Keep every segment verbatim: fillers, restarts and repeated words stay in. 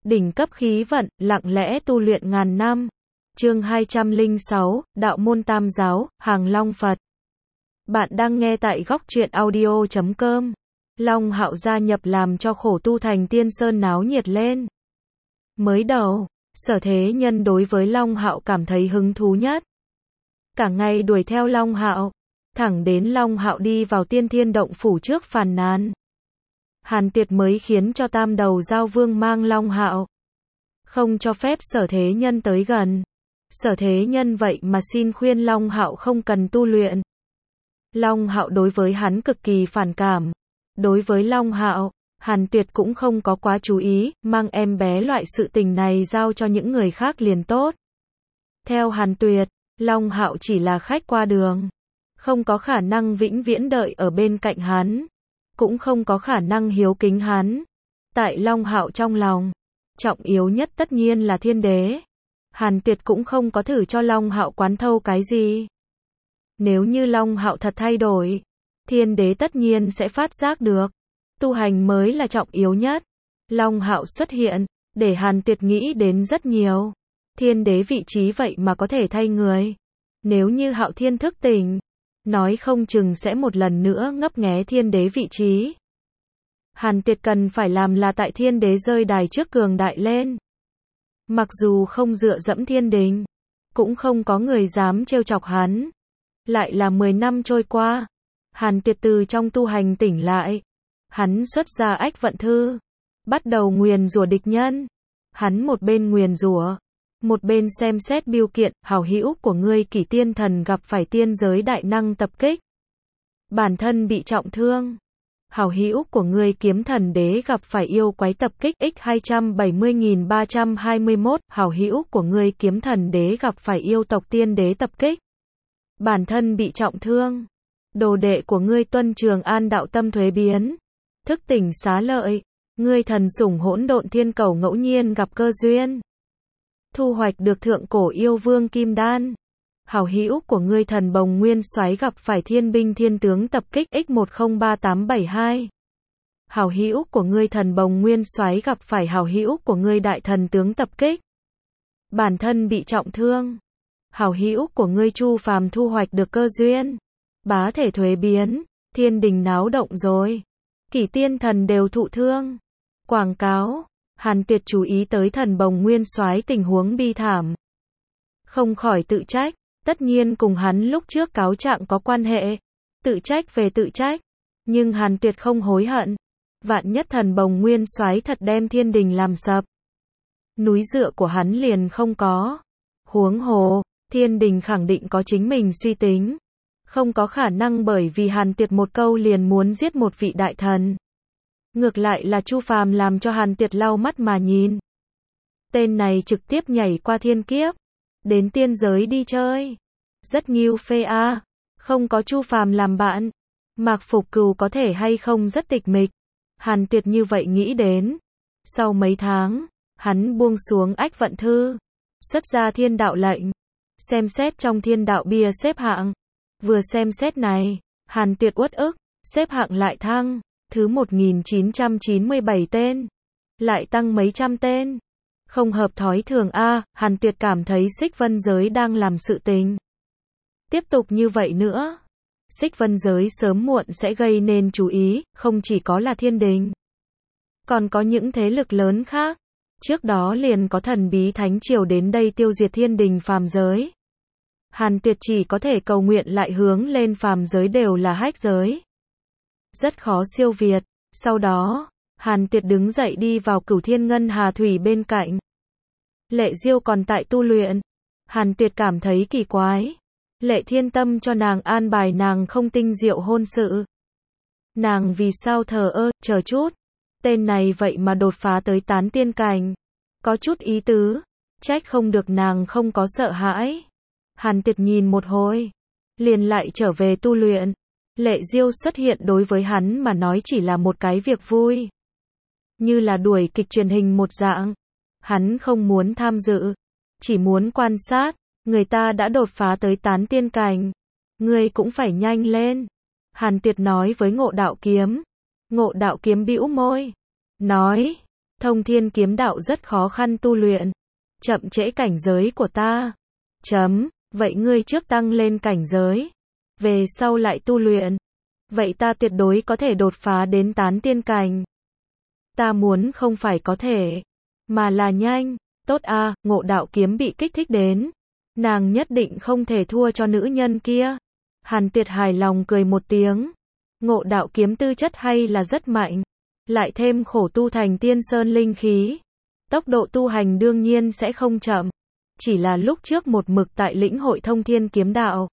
Đỉnh cấp khí vận, lặng lẽ tu luyện ngàn năm. Chương hai trăm lẻ sáu, Đạo môn Tam giáo, Hàng Long Phật. Bạn đang nghe tại góc truyện audio chấm com. Long Hạo gia nhập làm cho khổ tu thành Tiên Sơn náo nhiệt lên. Mới đầu, Sở Thế Nhân đối với Long Hạo cảm thấy hứng thú nhất. Cả ngày đuổi theo Long Hạo, thẳng đến Long Hạo đi vào Tiên Thiên động phủ trước phàn nàn. Hàn Tiệt mới khiến cho Tam Đầu Giao Vương mang Long Hạo, không cho phép Sở Thế Nhân tới gần. Sở Thế Nhân vậy mà xin khuyên Long Hạo không cần tu luyện. Long Hạo đối với hắn cực kỳ phản cảm. Đối với Long Hạo, Hàn Tuyệt cũng không có quá chú ý, mang em bé loại sự tình này giao cho những người khác liền tốt. Theo Hàn Tuyệt, Long Hạo chỉ là khách qua đường, không có khả năng vĩnh viễn đợi ở bên cạnh hắn, cũng không có khả năng hiếu kính hắn. Tại Long Hạo trong lòng, trọng yếu nhất tất nhiên là Thiên Đế. Hàn Tuyệt cũng không có thử cho Long Hạo quán thâu cái gì. Nếu như Long Hạo thật thay đổi, Thiên Đế tất nhiên sẽ phát giác được. Tu hành mới là trọng yếu nhất. Long Hạo xuất hiện, để Hàn Tuyệt nghĩ đến rất nhiều. Thiên Đế vị trí vậy mà có thể thay người. Nếu như Hạo Thiên thức tỉnh, nói không chừng sẽ một lần nữa ngấp nghé Thiên Đế vị trí. Hàn Tuyệt cần phải làm là tại Thiên Đế rơi đài trước cường đại lên. Mặc dù không dựa dẫm thiên đình, cũng không có người dám trêu chọc hắn. Lại là mười năm trôi qua, Hàn Tuyệt từ trong tu hành tỉnh lại. Hắn xuất ra Ách Vận Thư, bắt đầu nguyền rủa địch nhân. Hắn một bên nguyền rủa, một bên xem xét bưu kiện. Hảo hữu của ngươi Kỷ Tiên Thần gặp phải tiên giới đại năng tập kích, bản thân bị trọng thương. Hảo hữu của ngươi Kiếm Thần Đế gặp phải yêu quái tập kích. X hai trăm bảy mươi nghìn ba trăm hai mươi mốt. Hảo hữu của ngươi Kiếm Thần Đế gặp phải yêu tộc Tiên Đế tập kích, bản thân bị trọng thương. Đồ đệ của ngươi Tuân Trường An đạo tâm thuế biến, thức tỉnh xá lợi. Ngươi thần sủng Hỗn Độn Thiên Cầu ngẫu nhiên gặp cơ duyên, thu hoạch được thượng cổ yêu vương kim đan. Hảo hữu của ngươi Thần Bồng Nguyên Soái gặp phải thiên binh thiên tướng tập kích. X một không ba tám bảy hai. Hảo hữu của ngươi Thần Bồng Nguyên Soái gặp phải hảo hữu của ngươi Đại Thần tướng tập kích, bản thân bị trọng thương. Hảo hữu của ngươi Chu Phàm thu hoạch được cơ duyên, bá thể thuế biến. Thiên đình náo động rồi, Kỷ Tiên Thần đều thụ thương. Quảng cáo. Hàn Tuyệt chú ý tới Thần Bồng Nguyên Soái tình huống bi thảm, không khỏi tự trách. Tất nhiên cùng hắn lúc trước cáo trạng có quan hệ. Tự trách về tự trách, nhưng Hàn Tuyệt không hối hận. Vạn nhất Thần Bồng Nguyên Soái thật đem thiên đình làm sập, núi dựa của hắn liền không có. Huống hồ, thiên đình khẳng định có chính mình suy tính, không có khả năng bởi vì Hàn Tuyệt một câu liền muốn giết một vị đại thần. Ngược lại là Chu Phàm làm cho Hàn Tuyệt lau mắt mà nhìn. Tên này trực tiếp nhảy qua thiên kiếp, đến tiên giới đi chơi. Rất nghiêu phê a. À. Không có Chu Phàm làm bạn, Mạc Phục Cừu có thể hay không rất tịch mịch. Hàn Tuyệt như vậy nghĩ đến. Sau mấy tháng, hắn buông xuống Ách Vận Thư, xuất ra Thiên Đạo lệnh, xem xét trong Thiên Đạo bia xếp hạng. Vừa xem xét này, Hàn Tuyệt uất ức, xếp hạng lại thăng, thứ một nghìn chín trăm chín mươi bảy tên, lại tăng mấy trăm tên. Không hợp thói thường a. À. Hàn Tuyệt cảm thấy Xích Vân giới đang làm sự tình. Tiếp tục như vậy nữa, Xích Vân giới sớm muộn sẽ gây nên chú ý, không chỉ có là thiên đình, còn có những thế lực lớn khác. Trước đó liền có thần bí thánh triều đến đây tiêu diệt thiên đình phàm giới. Hàn Tuyệt chỉ có thể cầu nguyện lại hướng lên phàm giới đều là hách giới, rất khó siêu việt. Sau đó, Hàn Tuyệt đứng dậy đi vào Cửu Thiên Ngân Hà Thủy bên cạnh. Lệ Diêu còn tại tu luyện. Hàn Tuyệt cảm thấy kỳ quái. Lệ Thiên Tâm cho nàng an bài nàng không tinh diệu hôn sự, nàng vì sao thờ ơ, chờ chút. Tên này vậy mà đột phá tới tán tiên cảnh, có chút ý tứ. Trách không được nàng không có sợ hãi. Hàn Tuyệt nhìn một hồi, liền lại trở về tu luyện. Lệ Diêu xuất hiện đối với hắn mà nói chỉ là một cái việc vui, như là đuổi kịch truyền hình một dạng. Hắn không muốn tham dự, chỉ muốn quan sát. Người ta đã đột phá tới tán tiên cảnh, ngươi cũng phải nhanh lên. Hàn Tuyệt nói với Ngộ Đạo Kiếm. Ngộ Đạo Kiếm bĩu môi, nói, Thông thiên kiếm đạo rất khó khăn tu luyện. Chậm trễ cảnh giới của ta. Chấm, vậy ngươi trước tăng lên cảnh giới. Về sau lại tu luyện. Vậy ta tuyệt đối có thể đột phá đến tán tiên cảnh. Ta muốn không phải có thể, mà là nhanh. Tốt a, Ngộ Đạo Kiếm bị kích thích đến. Nàng nhất định không thể thua cho nữ nhân kia. Hàn Tuyệt hài lòng cười một tiếng. Ngộ Đạo Kiếm tư chất hay là rất mạnh. Lại thêm khổ tu thành tiên sơn linh khí. Tốc độ tu hành đương nhiên sẽ không chậm. Chỉ là lúc trước một mực tại lĩnh hội thông thiên kiếm đạo.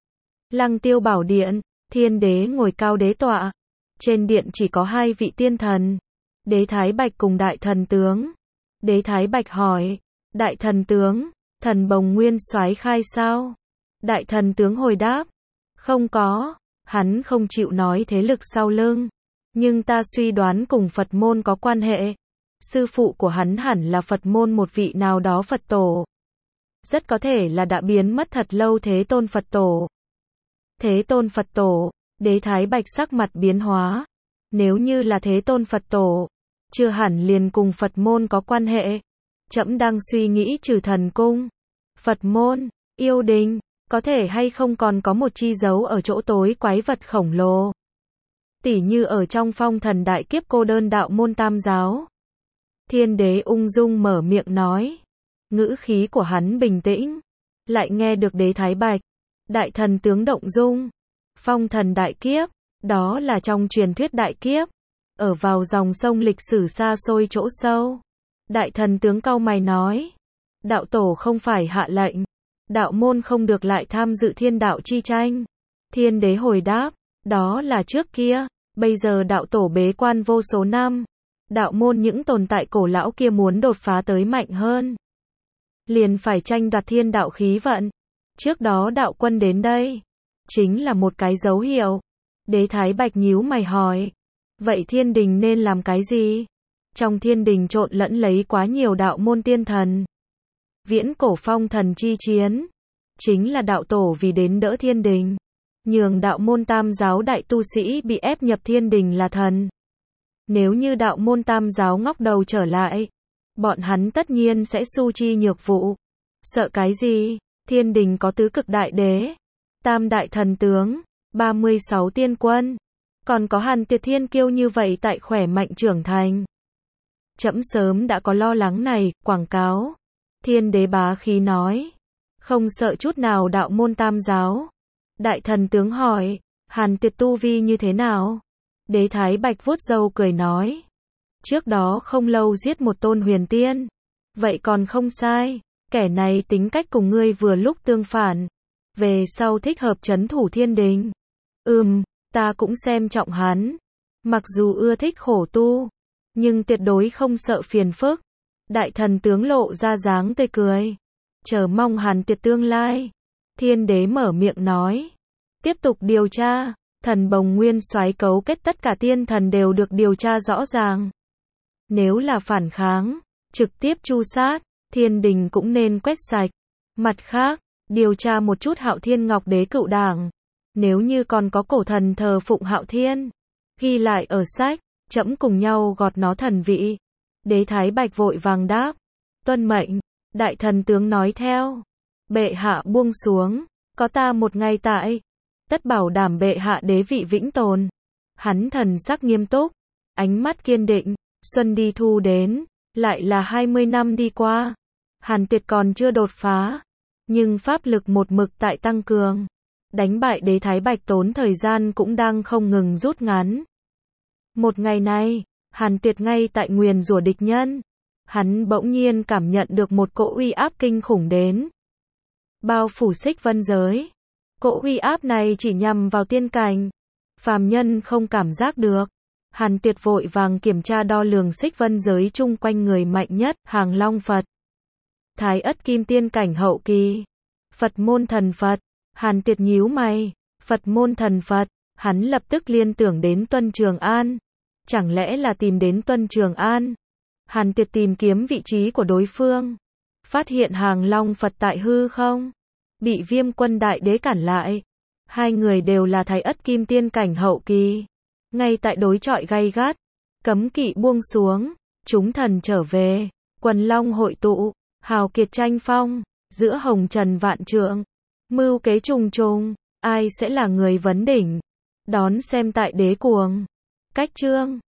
Lăng Tiêu Bảo Điện, Thiên Đế ngồi cao đế tọa. Trên điện chỉ có hai vị tiên thần. Đế Thái Bạch cùng Đại Thần Tướng. Đế Thái Bạch hỏi, Đại Thần Tướng, thần Bồng Nguyên soái khai sao? Đại Thần Tướng hồi đáp, không có, hắn không chịu nói thế lực sau lưng. Nhưng ta suy đoán cùng Phật môn có quan hệ. Sư phụ của hắn hẳn là Phật môn một vị nào đó Phật tổ. Rất có thể là đã biến mất thật lâu Thế Tôn Phật tổ. Thế Tôn Phật tổ, Đế Thái Bạch sắc mặt biến hóa. Nếu như là Thế Tôn Phật tổ, chưa hẳn liền cùng Phật môn có quan hệ. Trẫm đang suy nghĩ trừ thần cung, Phật môn, yêu đình, có thể hay không còn có một chi dấu ở chỗ tối quái vật khổng lồ. Tỉ như ở trong phong thần đại kiếp cô đơn đạo môn tam giáo. Thiên Đế ung dung mở miệng nói. Ngữ khí của hắn bình tĩnh. Lại nghe được Đế Thái Bạch, Đại Thần Tướng động dung. Phong thần đại kiếp, đó là trong truyền thuyết đại kiếp. Ở vào dòng sông lịch sử xa xôi chỗ sâu. Đại Thần Tướng cau mày nói. Đạo tổ không phải hạ lệnh. Đạo môn không được lại tham dự thiên đạo chi tranh. Thiên Đế hồi đáp. Đó là trước kia. Bây giờ đạo tổ bế quan vô số năm. Đạo môn những tồn tại cổ lão kia muốn đột phá tới mạnh hơn. Liền phải tranh đoạt thiên đạo khí vận. Trước đó đạo quân đến đây. Chính là một cái dấu hiệu. Đế Thái Bạch nhíu mày hỏi. Vậy thiên đình nên làm cái gì? Trong thiên đình trộn lẫn lấy quá nhiều đạo môn tiên thần. Viễn cổ phong thần chi chiến. Chính là đạo tổ vì đến đỡ thiên đình. Nhường đạo môn tam giáo đại tu sĩ bị ép nhập thiên đình là thần. Nếu như đạo môn tam giáo ngóc đầu trở lại, bọn hắn tất nhiên sẽ su chi nhược vụ. Sợ cái gì? Thiên đình có tứ cực đại đế, tam đại thần tướng, ba mươi sáu tiên quân. Còn có Hàn Tuyệt thiên kiêu như vậy tại khỏe mạnh trưởng thành. Trẫm sớm đã có lo lắng này, quảng cáo. Thiên Đế bá khí nói. Không sợ chút nào đạo môn tam giáo. Đại Thần Tướng hỏi, Hàn Tuyệt tu vi như thế nào? Đế Thái Bạch vuốt râu cười nói. Trước đó không lâu giết một tôn huyền tiên. Vậy còn không sai. Kẻ này tính cách cùng ngươi vừa lúc tương phản. Về sau thích hợp trấn thủ thiên đình. Ừm, ta cũng xem trọng hắn. Mặc dù ưa thích khổ tu, nhưng tuyệt đối không sợ phiền phức. Đại Thần Tướng lộ ra dáng tươi cười. Chờ mong Hàn Tuyệt tương lai. Thiên Đế mở miệng nói. Tiếp tục điều tra. Thần Bồng Nguyên soái cấu kết tất cả tiên thần đều được điều tra rõ ràng. Nếu là phản kháng, trực tiếp tru sát, thiên đình cũng nên quét sạch. Mặt khác, điều tra một chút Hạo Thiên Ngọc Đế cựu đảng. Nếu như còn có cổ thần thờ phụng Hạo Thiên, ghi lại ở sách, trẫm cùng nhau gọt nó thần vị. Đế Thái Bạch vội vàng đáp. Tuân mệnh. Đại Thần Tướng nói theo. Bệ hạ buông xuống. Có ta một ngày tại. Tất bảo đảm bệ hạ đế vị vĩnh tồn. Hắn thần sắc nghiêm túc. Ánh mắt kiên định. Xuân đi thu đến. Lại là hai mươi năm đi qua. Hàn Tuyệt còn chưa đột phá. Nhưng pháp lực một mực tại tăng cường. Đánh bại Đế Thái Bạch tốn thời gian cũng đang không ngừng rút ngắn. Một ngày này, Hàn Tuyệt ngay tại nguyền rủa địch nhân. Hắn bỗng nhiên cảm nhận được một cỗ uy áp kinh khủng đến. Bao phủ xích vân giới. Cỗ uy áp này chỉ nhằm vào tiên cảnh. Phàm nhân không cảm giác được. Hàn Tuyệt vội vàng kiểm tra đo lường xích vân giới chung quanh người mạnh nhất, Hàng Long Phật. Thái Ất Kim tiên cảnh hậu kỳ. Phật môn thần Phật. Hàn Tuyệt nhíu mày. Phật môn thần Phật. Hắn lập tức liên tưởng đến Tuân Trường An. Chẳng lẽ là tìm đến Tuân Trường An? Hàn Tuyệt tìm kiếm vị trí của đối phương. Phát hiện Hàng Long Phật tại hư không? Bị Viêm Quân Đại Đế cản lại. Hai người đều là Thái Ất Kim tiên cảnh hậu kỳ. Ngay tại đối chọi gay gắt. Cấm kỵ buông xuống. chúng thần trở về, quần long hội tụ, hào kiệt tranh phong, giữa hồng trần vạn trượng, mưu kế trùng trùng, ai sẽ là người vấn đỉnh? Đón xem tại Đế Cuồng. Cách chương